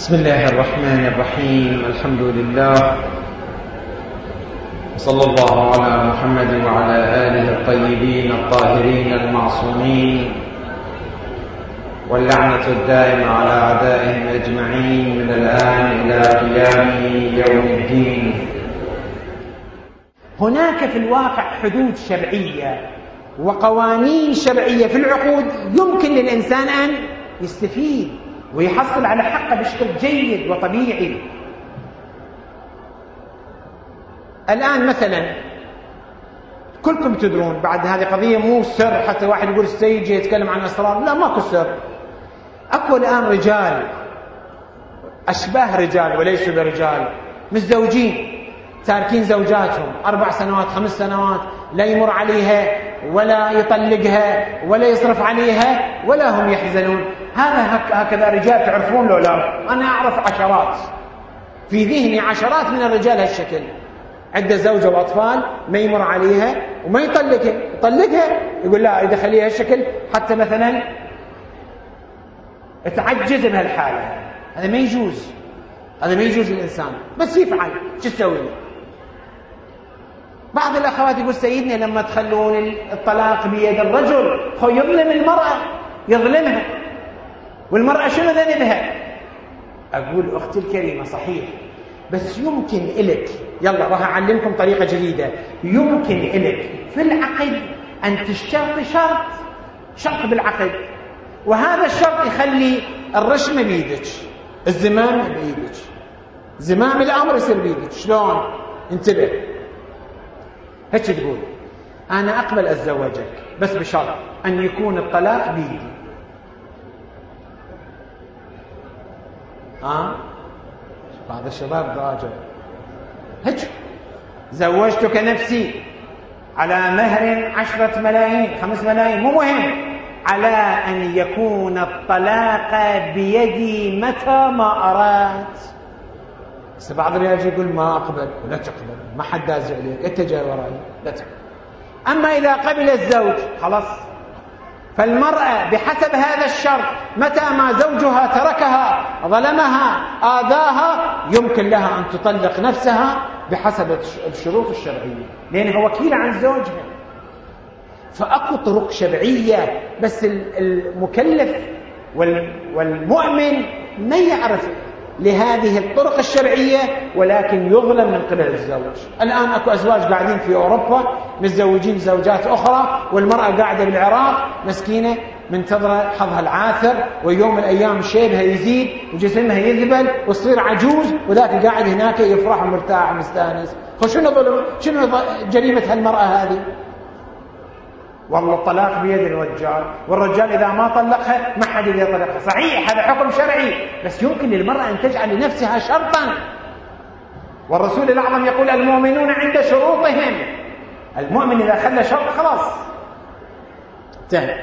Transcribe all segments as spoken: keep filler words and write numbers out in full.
بسم الله الرحمن الرحيم. الحمد لله، وصلى الله على محمد وعلى آله الطيبين الطاهرين المعصومين، واللعنة الدائمة على أعدائهم أجمعين من الآن إلى قيام يوم الدين. هناك في الواقع حدود شرعية وقوانين شرعية في العقود يمكن للإنسان أن يستفيد ويحصل على حقه بشكل جيد وطبيعي. الآن مثلا كلكم تدرون، بعد هذه قضية مو سر، حتى واحد يقول السيد يتكلم عن أسرار، لا ماكو سر. أكو الآن رجال أشباه رجال وليسوا برجال، متزوجين تاركين زوجاتهم أربع سنوات خمس سنوات، لا يمر عليها ولا يطلقها ولا يصرف عليها ولا هم يحزنون. هذا هكذا رجال تعرفون لو لا؟ أنا أعرف عشرات، في ذهني عشرات من الرجال هالشكل، عنده زوجة وأطفال ما يمر عليها وما يطلقها، يطلقها يقول لا إذا خليها هالشكل حتى مثلا تعجز بهالحالة. هذا ما يجوز، هذا ما يجوز للإنسان، بس يفعل شو تسوي له؟ بعض الأخوات يقول سيدنا لما تخلون الطلاق بيد الرجل هو يظلم المرأة، يظلمها، والمرأة شنو ذنبها؟ أقول أختي الكريمة صحيح، بس يمكن إلك، يلا راح أعلمكم طريقة جديدة، يمكن إلك في العقد أن تشترط شرط شرط بالعقد، وهذا الشرط يخلي الرشمة بيدك، الزمام بيدك، زمام الأمر يصير بيدك. شلون؟ انتبه، هيك تقول أنا أقبل أتزوجك بس بشرط أن يكون الطلاق بيدي. ها؟ بعض الشباب ضاجر هيك، زوجتك نفسي على مهر عشرة ملايين خمس ملايين، مو مهم، على أن يكون الطلاق بيدي متى ما أردت. بس بعض الرجال يقول ما أقبل، لا تقبل، ما حد داز عليك، أنت جاي وراي، لا تقبل. أما إذا قبل الزوج خلاص، فالمرأة بحسب هذا الشرط متى ما زوجها تركها ظلمها آذاها يمكن لها أن تطلق نفسها بحسب الشروط الشرعية، لأنها وكيلة عن زوجها. فأكو طرق شرعية، بس المكلف والمؤمن ما يعرف لهذه الطرق الشرعية، ولكن يظلم من قبل الزوج. الآن أكو أزواج قاعدين في أوروبا متزوجين زوجات أخرى، والمرأة قاعدة بالعراق مسكينة منتظرة حظها العاثر، ويوم من الأيام شيبها يزيد وجسمها يذبل وتصير عجوز، وذاك قاعد هناك يفرح ومرتاح ومستانس. فشنو ظلم؟ شنو جريمة هالمرأة هذه؟ والله الطلاق بيد الرجال، والرجال إذا ما طلقها ما حد يطلقها. صحيح هذا حكم شرعي، بس يمكن للمرأة أن تجعل لنفسها شرطا، والرسول الأعظم يقول المؤمنون عند شروطهم. المؤمن إذا خلى شرط خلاص انتهى.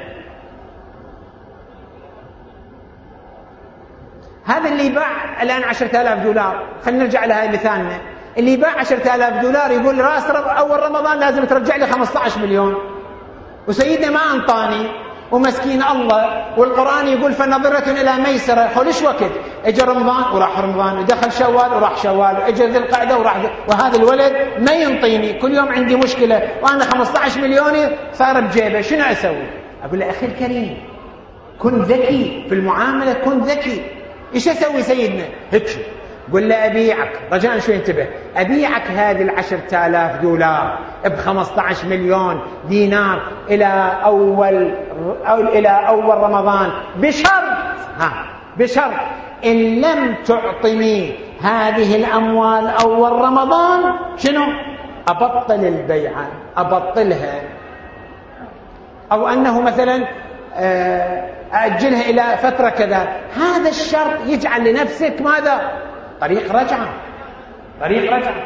هذا اللي باع الآن عشرة آلاف دولار، خلينا نرجع لهذا مثالنا، اللي باع عشرة آلاف دولار يقول راس أول رمضان لازم ترجع لي خمسة عشر مليون، وسيدنا ما أنطاني ومسكين الله، والقرآن يقول فنظرة إلى ميسرة. خلش وقت اجى رمضان وراح رمضان، ودخل شوال وراح شوال، واجى ذي القعدة وراح ذي، وهذا الولد ما ينطيني، كل يوم عندي مشكلة، وأنا خمسة عشر مليوني صار بجيبه، شنو أسوي؟ أقول له أخي الكريم كن ذكي في المعاملة، كن ذكي. إيش أسوي سيدنا؟ هيك قل له أبيعك، رجاء شوي انتبه، أبيعك هذه العشرة آلاف دولار بخمسة عشر مليون دينار إلى أول أو إلى أول رمضان بشرط، ها بشرط إن لم تعطني هذه الأموال أول رمضان شنو؟ أبطل البيعة، أبطلها، أو أنه مثلا أأجلها إلى فترة كذا. هذا الشرط يجعل لنفسك ماذا؟ طريق رجعة، طريق رجعة.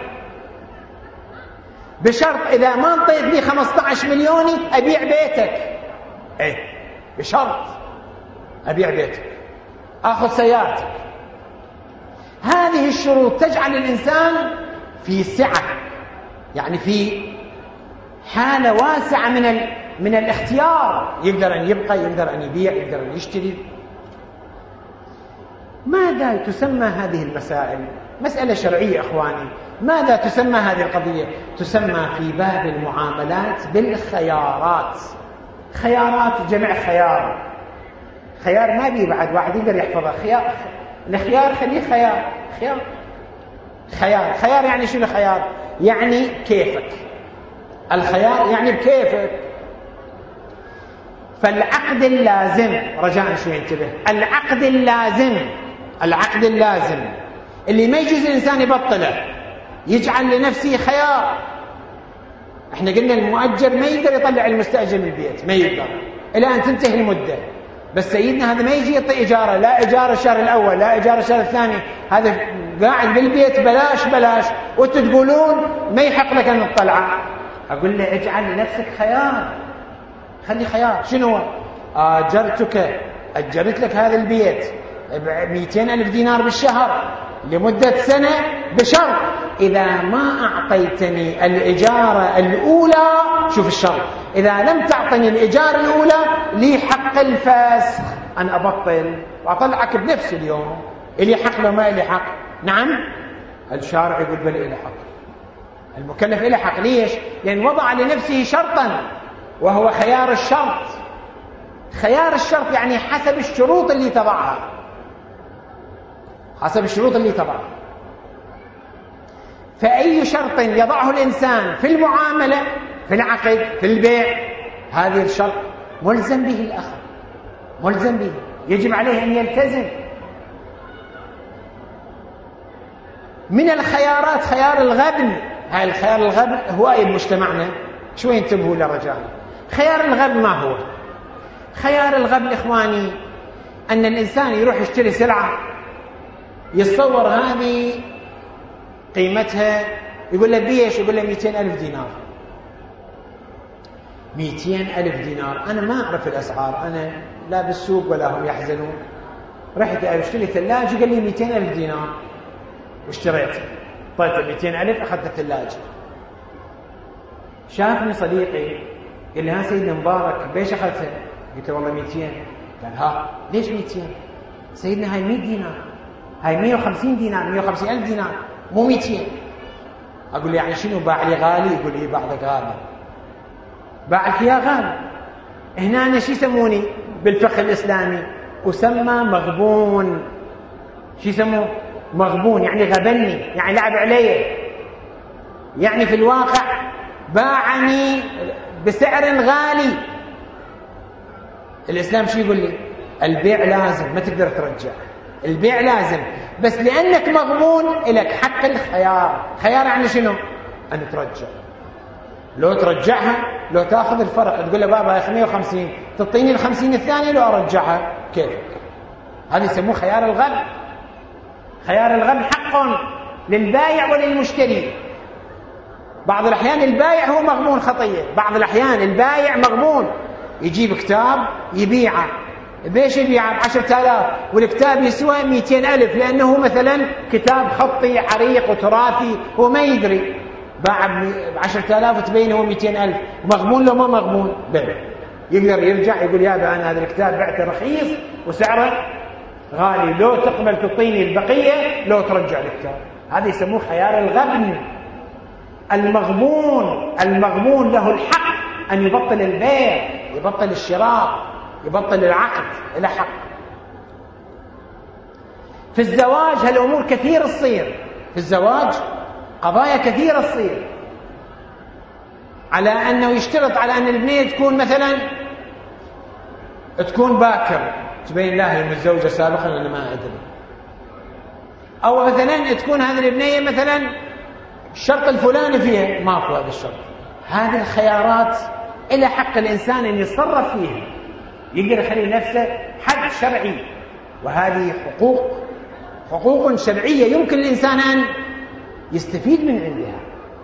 بشرط إذا ما انطيت لي خمسة عشر مليوني أبيع بيتك، إيه بشرط أبيع بيتك، أخذ سيارتك. هذه الشروط تجعل الإنسان في سعة، يعني في حالة واسعة من ال... من الاختيار، يقدر أن يبقى، يقدر أن يبيع، يقدر أن يشتري. ماذا تسمى هذه المسائل؟ مسألة شرعية أخواني. ماذا تسمى هذه القضية؟ تسمى في باب المعاملات بالخيارات. خيارات جمع خيار. خيار ما بيه بعد واحد يقدر يحفظه. خيار، الخيار خليه خيار. خيار خيار خيار يعني شنو خيار؟ يعني كيفك. الخيار يعني بكيفك. فالعقد اللازم، رجاء شوي انتبه، العقد اللازم العقد اللازم اللي ما يجوز الإنسان يبطله، يجعل لنفسه خيار. احنا قلنا المؤجر ما يقدر يطلع المستأجر من البيت، ما يقدر إلى أن تنتهي المدة. بس سيدنا هذا ما يجي يعطي إجارة، لا إجارة الشهر الأول لا إجارة الشهر الثاني، هذا قاعد بالبيت بلاش بلاش، وانتم تقولون ما يحق لك أن تطلعه. أقول له اجعل لنفسك خيار، خلي خيار. شنو؟ أجرتك، أجرت لك هذا البيت مئتين ألف دينار بالشهر لمدة سنة، بشرط إذا ما أعطيتني الإجارة الأولى، شوف الشرط، إذا لم تعطني الإجارة الأولى لي حق الفسخ أن أبطل وأطلعك بنفس اليوم. إلي حق لو ما إلي حق؟ نعم، الشارع يقول بل إلي حق، المكلف إلي حق. ليش؟ لأن وضع لنفسه شرطا وهو خيار الشرط. خيار الشرط يعني حسب الشروط اللي تضعها، حسب الشروط اللي تضعها. فأي شرط يضعه الإنسان في المعاملة، في العقد، في البيع، هذه الشرط ملزم به الآخر، ملزم به، يجب عليه أن يلتزم. من الخيارات خيار الغبن. هاي الخيار الغبن هو أي مجتمعنا، شوي انتبهوا للرجال. خيار الغبن ما هو؟ خيار الغبن إخواني أن الإنسان يروح يشتري سلعة، يتصور هذه قيمتها، يقول له بيش، يقول له مئتين ألف دينار. مئتين ألف دينار، أنا ما أعرف الأسعار، أنا لا بالسوق ولا هم يحزنون. رحت أشتري ثلاجة قال لي مئتين ألف دينار واشتريت، طيب مئتين ألف أخذت الثلاجة. شافني صديقي قال لي ها سيدنا مبارك بيش أخذتها؟ قلت له والله مئتين. قال ها ليش مئتين؟ سيدنا هاي مئة دينار، هاي مئة وخمسين دينار، مئة وخمسين ألف دينار، مو مئتين. أقول له يعني شنو باع لي غالي؟ يقول لي بعضك غالي، باعك يا غالي. هنا أنا شو يسموني بالفقه الإسلامي؟ أسمى مغبون. شو يسموه؟ مغبون، يعني غبني، يعني لعب علي، يعني في الواقع باعني بسعر غالي. الإسلام شو يقول لي؟ البيع لازم، ما تقدر ترجع، البيع لازم، بس لأنك مغبون لك حق الخيار. خيار يعني شنو؟ أن ترجع، لو ترجعها، لو تأخذ الفرق تقول له بابا يا مئة وخمسين، تعطيني الخمسين الثانية لو أرجعها كيفك. هذا يسموه خيار الغبن. خيار الغبن حق للبائع وللمشتري. بعض الأحيان البائع هو مغبون خطية، بعض الأحيان البائع مغبون، يجيب كتاب يبيعه، بيش يبيعه بعشرة آلاف والكتاب يسوى مئتين ألف، لأنه مثلا كتاب خطي عريق وتراثي، هو ما يدري، باع بعشرة آلاف وتبين هو مئتين ألف. مغبون لو ما مغبون؟ بل يقدر يرجع يقول يا أنا هذا الكتاب بعته رخيص وسعره غالي، لو تقبل تعطيني البقية لو ترجع الكتاب. هذا يسموه خيار الغبن. المغبون المغبون له الحق أن يبطل البيع، يبطل الشراء، يبطل العقد، له حق. في الزواج هالأمور كثير تصير، في الزواج قضايا كثيرة تصير، على أنه يشترط على أن البنية تكون مثلا تكون باكر، تبين لا هي متزوجة سابقا أنا ما أدري، أو مثلا تكون هذه البنية مثلا الشرط الفلاني فيها ماكو هذا الشرط. هذه الخيارات إلى حق الإنسان أن يتصرف فيها، يقدر يخلي نفسه حد شرعي، وهذه حقوق حقوق شرعية يمكن الإنسان أن يستفيد من عندها.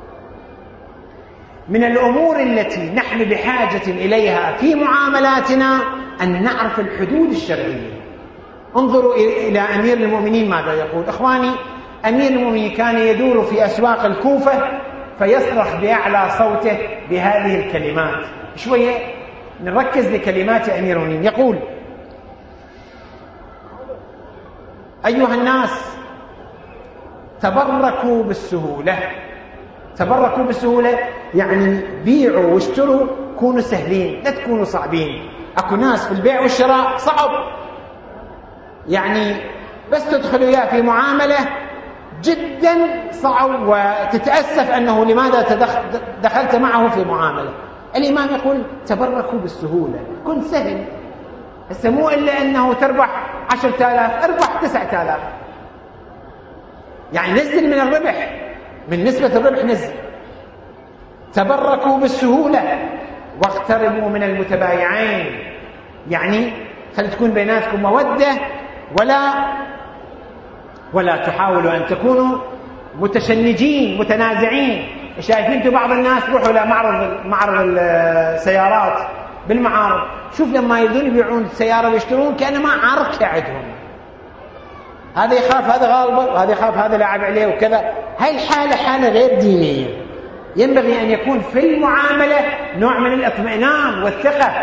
من الأمور التي نحن بحاجة إليها في معاملاتنا أن نعرف الحدود الشرعية. انظروا إلى أمير المؤمنين ماذا يقول. إخواني، أمير المؤمنين كان يدور في أسواق الكوفة فيصرخ بأعلى صوته بهذه الكلمات. شوية نركز لكلمات أمير المؤمنين. يقول: أيها الناس تبركوا بالسهولة. تبركوا بالسهولة يعني بيعوا واشتروا، كونوا سهلين لا تكونوا صعبين. أكو ناس في البيع والشراء صعب، يعني بس تدخل إياه في معاملة جدا صعب وتتأسف أنه لماذا دخلت معه في معاملة. الإمام يقول تبركوا بالسهولة، كن سهل. هسه مو إلا أنه تربح عشرة آلاف، اربح تسعة آلاف، يعني نزل من الربح، من نسبة الربح نزل. تبركوا بالسهولة واقتربوا من المتبايعين، يعني خلي تكون بيناتكم مودة، ولا ولا تحاولوا أن تكونوا متشنجين متنازعين. شايفين انتم بعض الناس روحوا إلى معرض معرض السيارات، بالمعارض شوف لما يريدون يبيعون السيارة ويشترون كأنما عركة عندهم، هذا يخاف هذا غالبه وهذا يخاف هذا لاعب عليه وكذا. هاي الحالة حالة غير دينية. ينبغي أن يكون في المعاملة نوع من الاطمئنان والثقة.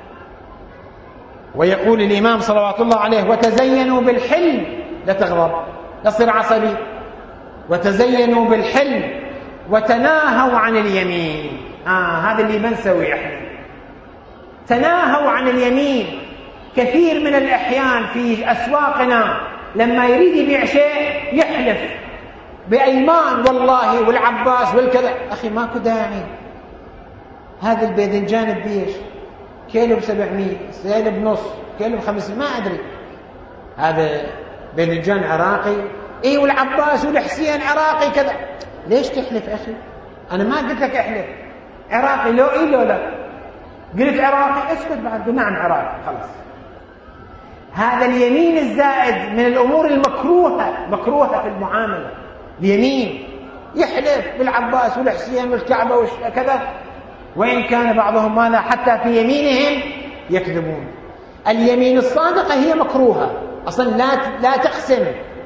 ويقول الإمام صلوات الله عليه وتزينوا بالحلم لا تغضب، لا تصير عصبي. وتزينوا بالحلم وتناهوا عن اليمين. آه هذا اللي بنسوي احنا، تناهوا عن اليمين. كثير من الأحيان في أسواقنا لما يريد يبيع شيء يحلف بأيمان والله والعباس والكذا. أخي ماكو داعي. هذا الباذنجان بيش كيلو بسبعمية، كيلو بنص، كيلو بخمسين، ما أدري. هذا باذنجان عراقي، إيه والعباس والحسين عراقي كذا. ليش تحلف أخي؟ أنا ما قلت لك احلف. عراقي لو إيه لو لا. قلت عراقي اسكت بعد، نعم عراقي خلاص. هذا اليمين الزائد من الأمور المكروهة، مكروهة في المعاملة. اليمين يحلف بالعباس والحسين والكعبة وكذا، وإن كان بعضهم ماذا حتى في يمينهم يكذبون. اليمين الصادقة هي مكروهة أصلا، لا لا تقسم.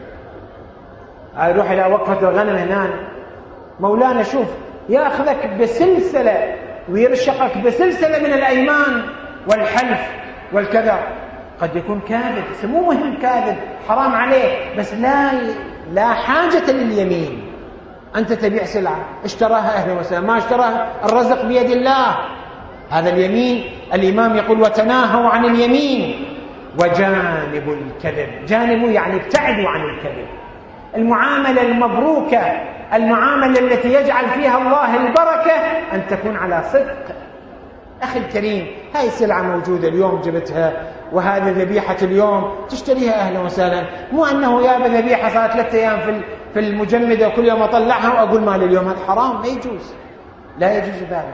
أروح إلى وقفة الغنم هنا، مولانا شوف يأخذك بسلسلة ويرشقك بسلسلة من الأيمان والحلف والكذا. قد يكون كاذب، مو مهم كاذب حرام عليه، بس لا لا حاجة لليمين. أنت تبيع سلعة اشتراها أهلا وسهلا، ما اشتراها الرزق بيد الله. هذا اليمين. الإمام يقول وتناهوا عن اليمين وجانبوا الكذب. جانبوا يعني ابتعدوا عن الكذب. المعاملة المبروكة، المعاملة التي يجعل فيها الله البركة، أن تكون على صدق. أخي الكريم، هاي السلعة موجودة اليوم جبتها، وهذه ذبيحة اليوم تشتريها أهلا وسهلا. مو أنه يا بذبيحة صارت ثلاثة أيام في في المجمدة وكل يوم أطلعها وأقول مال اليوم، هذا حرام، ما يجوز، لا يجوز ذلك.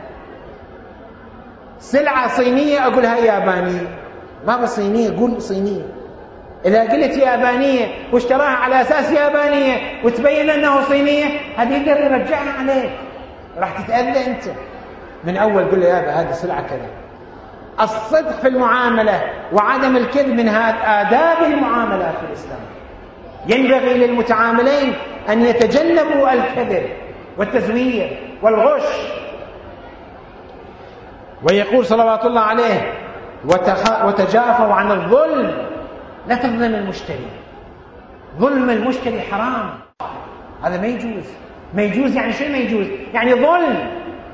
سلعة صينية أقول هاي يابانية، ما بصينية قول صينية. إذا قلت يابانية واشتراها على أساس يابانية وتبين أنه صينية، هذه يقدر يرجعها عليك، راح تتأذى أنت. من أول قل له يابا هذه سلعة كذا. الصدق في المعاملة وعدم الكذب من آداب المعاملات في الإسلام. ينبغي للمتعاملين أن يتجنبوا الكذب والتزوير والغش. ويقول صلوات الله عليه وتجافوا عن الظلم، لا تظلم المشتري. ظلم المشتري حرام، هذا ما يجوز. ما يجوز يعني شيء ما يجوز، يعني ظلم.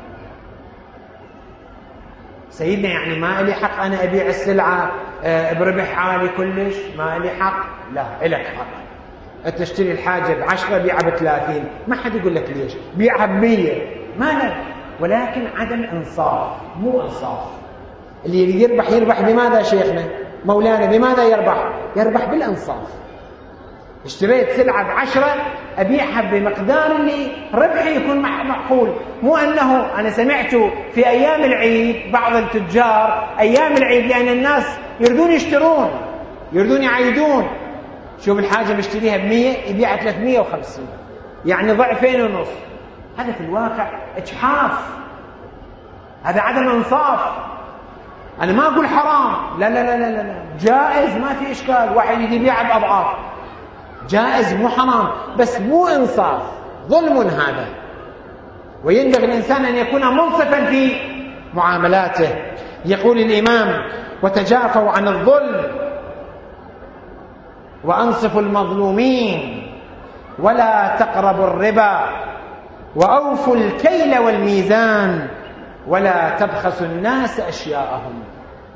سيدنا يعني ما لي حق أنا أبيع السلعة بربح عالي كلش، ما لي حق. لا، إلك حق. أنت تشتري الحاجة بعشرة بيعها بثلاثين، ما حد يقول لك ليش، بيعها بمية، ما لك. ولكن عدم إنصاف، مو إنصاف. اللي يربح يربح بماذا شيخنا مولانا؟ بماذا يربح؟ يربح بالإنصاف. اشتريت سلعة بعشرة أبيعها بمقدار اللي ربحي يكون معقول. مو أنه أنا سمعت في أيام العيد بعض التجار أيام العيد لأن الناس يردون يشترون يردون يعيدون، شوف الحاجة بيشتريها بمية يبيعها ثلاثمية وخمسين، يعني ضعفين ونص. هذا في الواقع إجحاف، هذا عدم إنصاف. أنا ما أقول حرام، لا لا لا لا لا، جائز ما في إشكال، واحد يبيعها بأضعاف، جائز مو حرام، بس مو إنصاف، ظلم هذا. وينبغي الإنسان أن يكون منصفا في معاملاته. يقول الإمام وتجافوا عن الظلم وأنصفوا المظلومين ولا تقربوا الربا وأوفوا الكيل والميزان ولا تبخسوا الناس أشياءهم.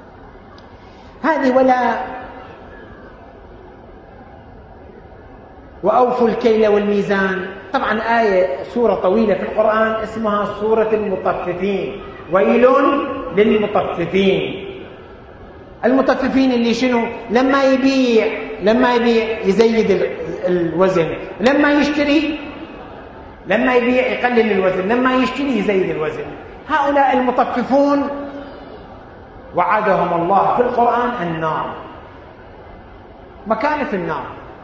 هذه ولا وأوفوا الكيل والميزان طبعا آية سورة طويلة في القرآن اسمها سورة المطففين. ويل للمطففين. المطففين اللي شنو؟ لما يبيع لما يبيع يزيد الوزن، لما يشتري لما يبيع يقلل الوزن، لما يشتري يزيد الوزن. هؤلاء المطففون وعدهم الله في القرآن النار، مكان في النار.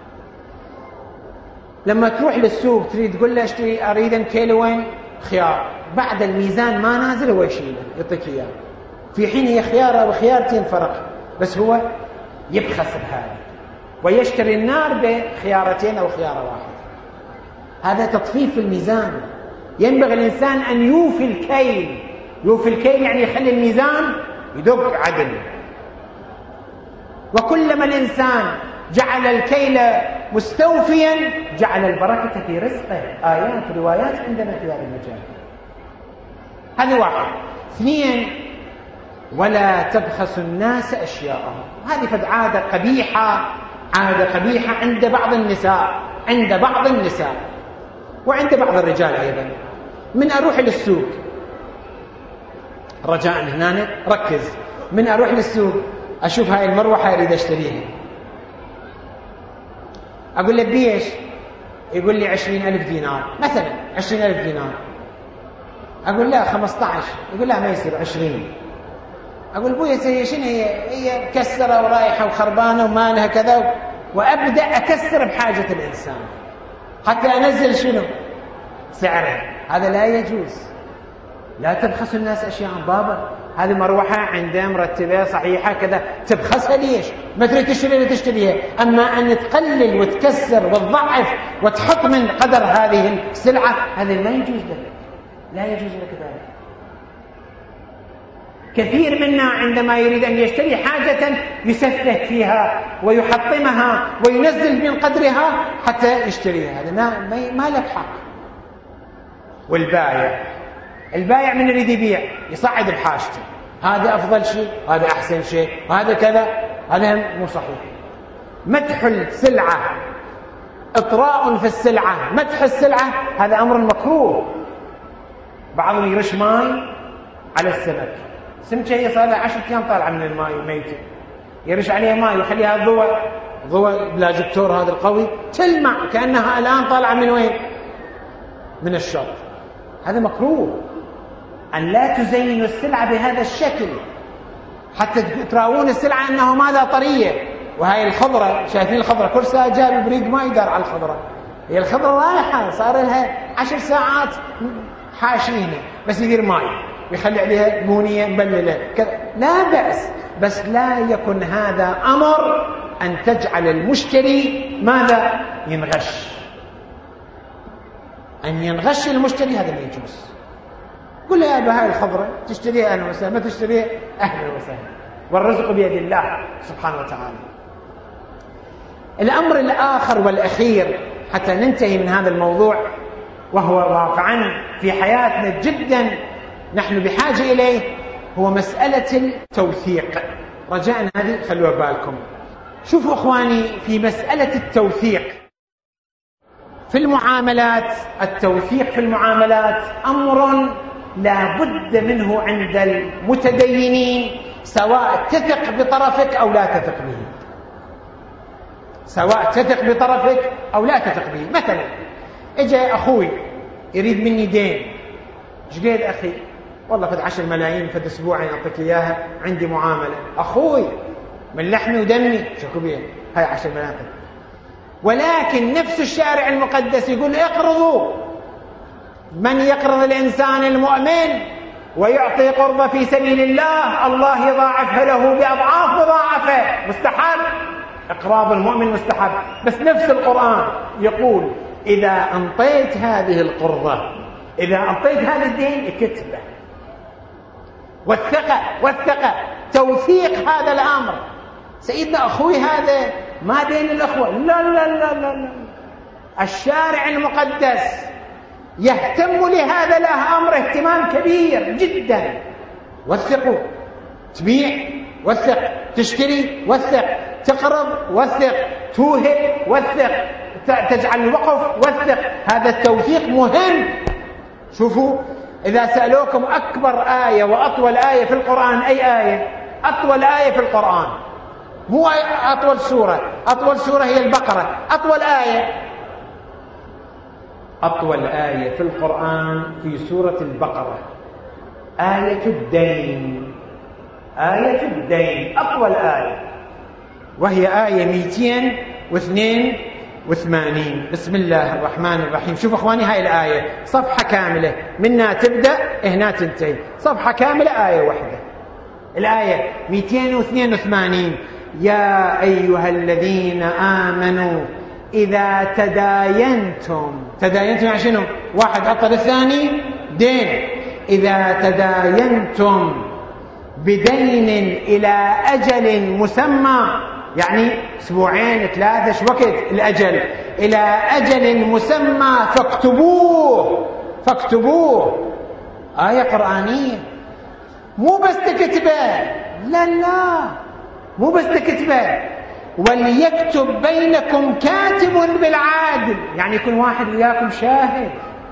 لما تروح للسوق تريد تقول له اشتري اريد كيلوين خيار، بعد الميزان ما نازل هو يشيله يعطيك اياه، في حين هي خياره وخيارتين فرق، بس هو يبخس بهذا ويشتري النار بخيارتين او خياره واحده. هذا تطفيف في الميزان. ينبغي الانسان ان يوفي الكيل. يوفي الكيل يعني يخلي الميزان يدق عدل. وكلما الانسان جعل الكيل مستوفيا جعل البركة في رزقه. آيات روايات عندنا في هذا المجال. هذه واحد. اثنين، ولا تبخسوا الناس أشياءهم. هذه فد عادة قبيحة، عادة قبيحة عند بعض النساء عند بعض النساء وعند بعض الرجال أيضا. من أروح للسوق، رجاء هنا ركز، من أروح للسوق أشوف هاي المروحة أريد أشتريها، أقول له بيش؟ يقول لي عشرين ألف دينار مثلا، عشرين ألف دينار. أقول لا خمسة عشر، يقول لا ما يصير عشرين. أقول بويا هي شنو هي؟ هي مكسرة ورايحة وخربانة وما لها كذا، وأبدأ أكسر بحاجة الإنسان حتى أنزل شنو؟ سعره. هذا لا يجوز. لا تبخسوا الناس أشياء. بابا هذه مروحة عندها مرتبة صحيحة كذا، تبخسها ليش؟ ما تريد تشتري تشتريها. أما أن تقلل وتكسر وتضعف وتحط من قدر هذه السلعة، هذا ما يجوز لك، لا يجوز لك ذلك. كثير منا عندما يريد أن يشتري حاجة يسفه فيها ويحطمها وينزل من قدرها حتى يشتريها. هذا ما, ما لك حق. والبائع البائع من يريد يبيع يصعد بحاجته، هذا أفضل شيء، هذا أحسن شيء، هذا كذا، هذا مو صحيح. مدح السلعة، إطراء في السلعة، مدح السلعة، هذا أمر مكروه. بعضهم يرش ماء على السمك، سمكة هي صار لها عشرة أيام طالعة من الماء ميتة، يرش عليها ماء ويخليها ضوء ضوء بلاجكتور هذا القوي تلمع كأنها الآن طالعة من وين؟ من الشط. هذا مكروه. أن لا تزينوا السلعة بهذا الشكل حتى تراون السلعة أنه ماذا طرية. وهي الخضرة، شايفين الخضرة كل ساعة جاب بريق ما يدار على الخضرة، هي الخضرة رايحة صار لها عشر ساعات حاشينة، بس يدير ماي ويخلي عليها مونية مبللة كذا، لا بأس، بس لا يكن هذا أمر أن تجعل المشتري ماذا؟ ينغش. أن ينغش المشتري هذا لا يجوز. قل يا أبا هاي الخضرة تشتريها أهلا وسهلا، ما تشتريها أهلا وسهلا، والرزق بيد الله سبحانه وتعالى. الأمر الآخر والأخير حتى ننتهي من هذا الموضوع، وهو واقعا في حياتنا جدا نحن بحاجة إليه، هو مسألة التوثيق. رجاء هذه خلوها بالكم. شوفوا أخواني، في مسألة التوثيق في المعاملات، التوثيق في المعاملات أمر لا بد منه عند المتدينين، سواء تثق بطرفك أو لا تثق به، سواء تثق بطرفك أو لا تثق به. مثلا اجى أخوي يريد مني دين، ايش قيد أخي؟ والله فد عشر ملايين فد أسبوعين أعطيك إياها، عندي معاملة. أخوي من لحمي ودمي، شكو بيه هاي عشر ملايين. ولكن نفس الشارع المقدس يقول اقرضوا. من يقرض الإنسان المؤمن ويعطي قرض في سبيل الله، الله يضاعفها له بأضعاف مضاعفة. مستحب إقراض المؤمن، مستحب. بس نفس القرآن يقول إذا أنطيت هذه القرضة، إذا أنطيت هذا الدين اكتبه. والثقة والثقة توثيق هذا الأمر. سيدنا أخوي هذا ما بين الأخوة. لا لا لا لا لا. الشارع المقدس يهتم لهذا الأمر اهتمام كبير جدا. وثقوا، تبيع وثق، تشتري وثق، تقرض وثق، توهب وثق، تجعل الوقف وثق. هذا التوثيق مهم. شوفوا، إذا سألوكم أكبر آية وأطول آية في القرآن أي آية؟ أطول آية في القرآن، مو أطول سورة، أطول سورة هي البقرة. أطول آية أطول آية في القرآن في سورة البقرة آية الدين. آية الدين أطول آية، وهي آية مئتين واثنين وثمانين. بسم الله الرحمن الرحيم. شوف أخواني، هاي الآية صفحة كاملة، منها تبدأ هنا تنتهي، صفحة كاملة آية واحدة. الآية مئتين واثنين وثمانين: يا أيها الذين آمنوا إذا تداينتم. تداينتم يعني شنو؟ واحد أطل الثاني دين. إذا تداينتم بدين إلى أجل مسمى، يعني أسبوعين ثلاثة، شو وقت الأجل؟ إلى أجل مسمى فاكتبوه. فاكتبوه آية قرآنية، مو بس تكتبه، لا لا، مو بس تكتبه. وليكتب بينكم كاتب بالعدل، يعني يكون واحد وياكم شاهد.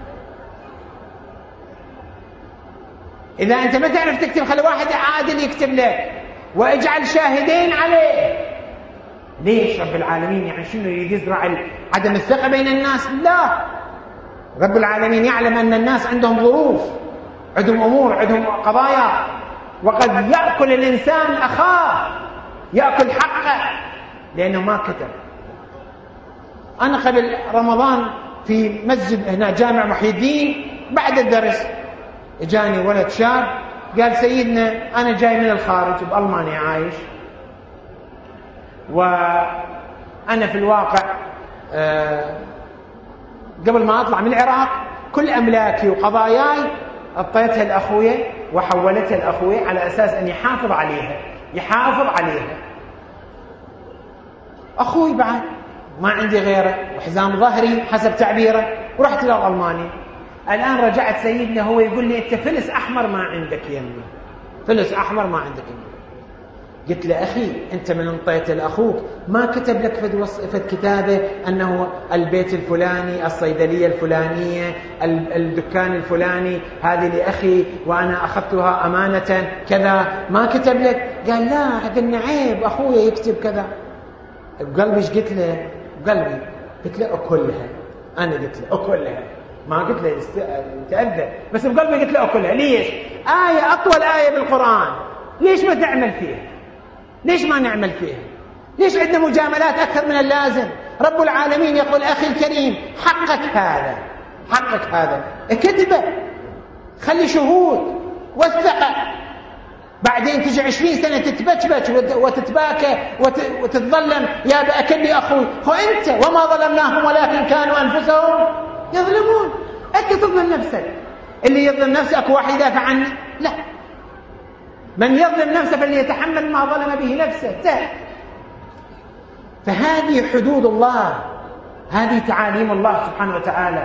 إذا أنت ما تعرف تكتب، خلي واحد عادل يكتب لك، واجعل شاهدين عليه. ليش رب العالمين؟ يعني شنو يريد يزرع عدم الثقة بين الناس؟ لا، رب العالمين يعلم أن الناس عندهم ظروف، عندهم أمور، عندهم قضايا، وقد يأكل الإنسان أخاه، يأكل حقه لأنه ما كتب. أنا قبل رمضان في مسجد هنا جامع محي الدين بعد الدرس جاني ولد شاب قال: سيدنا أنا جاي من الخارج، بألمانيا عايش، وأنا في الواقع أه قبل ما أطلع من العراق كل أملاكي وقضاياي أعطيتها لأخويا وحولتها لأخويا على أساس أن يحافظ عليها يحافظ عليها أخوي بعد ما عندي غيره وحزام ظهري حسب تعبيره، ورحت إلى ألمانيا. الآن رجعت سيدنا هو يقول لي: أنت فلس أحمر ما عندك يمي، فلس أحمر ما عندك يمي. قلت له: أخي أنت من انطيت لأخوك ما كتب لك فد, وص... فد كتابة أنه البيت الفلاني، الصيدلية الفلانية، الدكان الفلاني هذه لأخي وأنا أخذتها أمانة كذا، ما كتب لك؟ قال: لا، قلنا عيب أخويا يكتب كذا. بقلبي ايش قلت له؟ بقلبي قلت له: أكلها. أنا قلت له أكلها، ما قلت له تأذى، بس بقلبي قلت له أكلها. ليش؟ آية أطول آية بالقرآن، ليش ما تعمل فيها؟ ليش ما نعمل فيها؟ ليش عندنا مجاملات أكثر من اللازم؟ رب العالمين يقول: أخي الكريم حقك هذا، حقك هذا اكتبه، خلي شهود، وثقه. بعدين تجي عشرين سنة تتبتبت وتتباكى وتتظلم: يا بأكلي أخوي. هو أنت وما ظلمناهم ولكن كانوا أنفسهم يظلمون. أنت تظلم نفسك. اللي يظلم نفسه أكو واحد يدافع عنه؟ لا، من يظلم نفسه فليتحمل ما ظلم به نفسه. سهل. فهذه حدود الله، هذه تعاليم الله سبحانه وتعالى.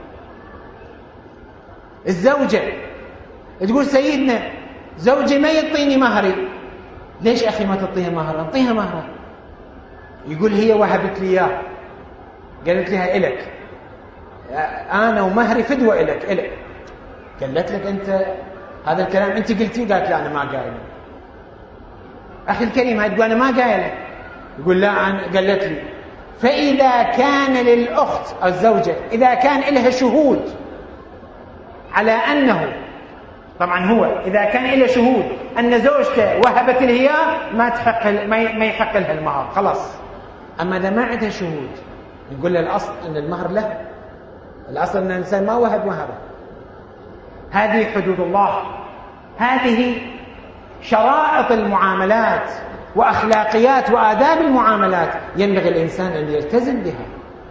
الزوجة تقول: سيدنا زوجي ما يعطيني مهري. ليش أخي ما تعطيها مهر؟ أعطيها مهر. يقول: هي وهبت لي إياه، قالت لها: إلك أنا ومهري فدوة إلك إلك. قالت لك أنت هذا الكلام أنت قلتيه؟ قالت: لا، أنا ما قايل. أخي الكريم هاي تقول: أنا ما قايل. يقول: لا، أنا قالت لي. فإذا كان للأخت أو الزوجة إذا كان لها شهود على أنه، طبعا هو إذا كان له شهود أن زوجته وهبت له إياه ما تحق ما يحق لها المهر، خلاص. أما إذا ما عندها شهود نقول له الأصل أن المهر له، الأصل أن الإنسان ما وهب مهره. هذه حدود الله، هذه شرائط المعاملات وأخلاقيات وآداب المعاملات ينبغي الإنسان أن يلتزم بها.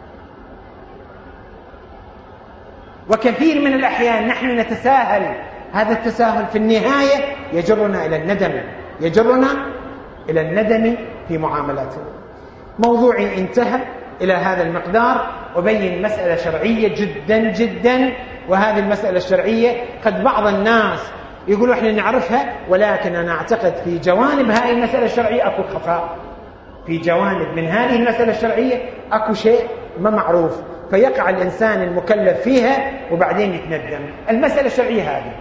وكثير من الأحيان نحن نتساهل، هذا التساهل في النهاية يجرنا إلى الندم، يجرنا إلى الندم في معاملاتنا. موضوعي انتهى إلى هذا المقدار، وبين مسألة شرعية جدا جدا، وهذه المسألة الشرعية قد بعض الناس يقولوا احنا نعرفها، ولكن أنا أعتقد في جوانب هذه المسألة الشرعية أكو خفاء، في جوانب من هذه المسألة الشرعية أكو شيء ما معروف، فيقع الإنسان المكلف فيها وبعدين يتندم. المسألة الشرعية هذه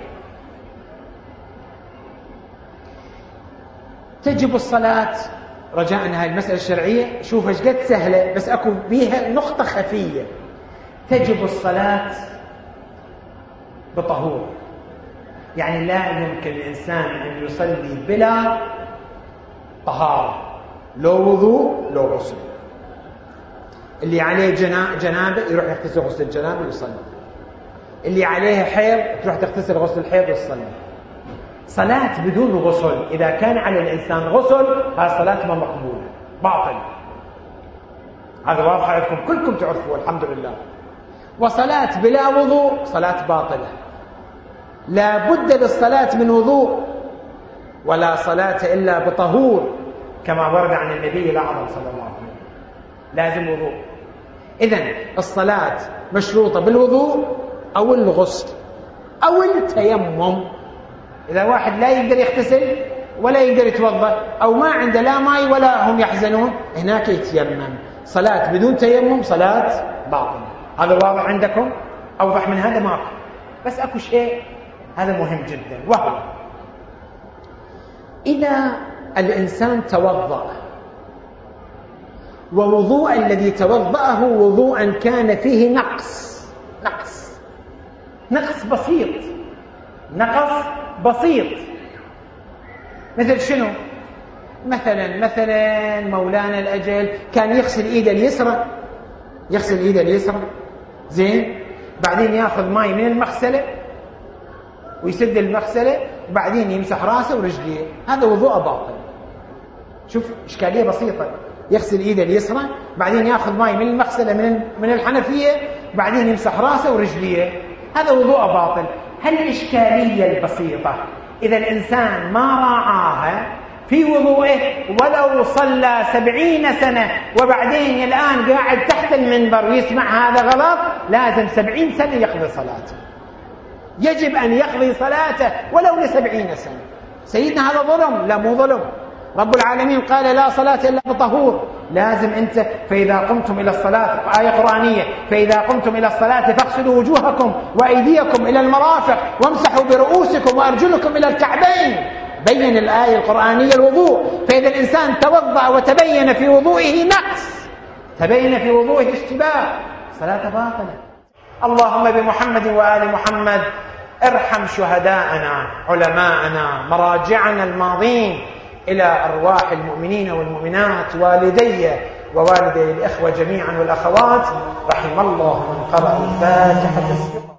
تجب الصلاة، رجاء هذه المسألة الشرعية شوف ايش قد سهلة، بس أكو بيها نقطة خفية. تجب الصلاة بطهور، يعني لا يمكن الإنسان أن يصلي بلا طهارة، لو وضوء لو غسل. اللي عليه جنابه يروح يغتسل غسل الجنابه ويصلي، اللي عليه حيض تروح تغتسل غسل الحيض وتصلي. صلاة بدون غسل إذا كان على الإنسان غسل هذه صلاة ما مقبولة، باطل. هذا واضح عليكم كلكم تعرفوا الحمد لله. وصلاة بلا وضوء صلاة باطلة، لا بد للصلاة من وضوء، ولا صلاة إلا بطهور كما ورد عن النبي الأعظم صلى الله عليه وسلم، لازم وضوء. إذن الصلاة مشروطة بالوضوء أو الغسل أو التيمم. إذا واحد لا يقدر يغتسل ولا يقدر يتوضأ أو ما عنده لا ماء ولا هم يحزنون، هناك يتيمم. صلاة بدون تيمم صلاة باطلة. هذا واضح عندكم؟ أوضح من هذا ماكو، بس أكو شيء هذا مهم جدا، وهو إذا الإنسان توضأ ووضوء الذي توضأه وضوءا كان فيه نقص نقص نقص بسيط نقص بسيط مثل شنو؟ مثلا مثلا مولانا الأجل كان يغسل إيده اليسرى، يغسل إيده اليسرى زين، بعدين ياخذ ماء من المغسلة ويسد المغسلة، وبعدين يمسح راسه ورجليه، هذا وضوء باطل. شوف إشكالية بسيطة، يغسل إيده اليسرى بعدين ياخذ ماء من المغسلة من من الحنفية بعدين يمسح راسه ورجليه، هذا وضوء باطل. هالإشكالية البسيطة إذا الإنسان ما راعاها في وضوءه ولو صلى سبعين سنة وبعدين الآن قاعد تحت المنبر ويسمع هذا غلط، لازم سبعين سنة يقضي صلاته، يجب أن يقضي صلاته ولو لسبعين سنة. سيدنا هذا ظلم؟ لا مو ظلم. رب العالمين قال لا صلاة إلا بطهور، لازم أنت فإذا قمتم إلى الصلاة، آية قرآنية، فإذا قمتم إلى الصلاة فاغسلوا وجوهكم وأيديكم إلى المرافق وامسحوا برؤوسكم وأرجلكم إلى الكعبين. بين الآية القرآنية الوضوء، فإذا الإنسان توضأ وتبين في وضوئه نقص، تبين في وضوئه اشتباه، صلاة باطلة. اللهم بمحمد وآل محمد ارحم شهداءنا، علماءنا، مراجعنا الماضين، إلى أرواح المؤمنين والمؤمنات، والدي ووالدي الإخوة جميعا والأخوات، رحم الله من قرأ الفاتحة.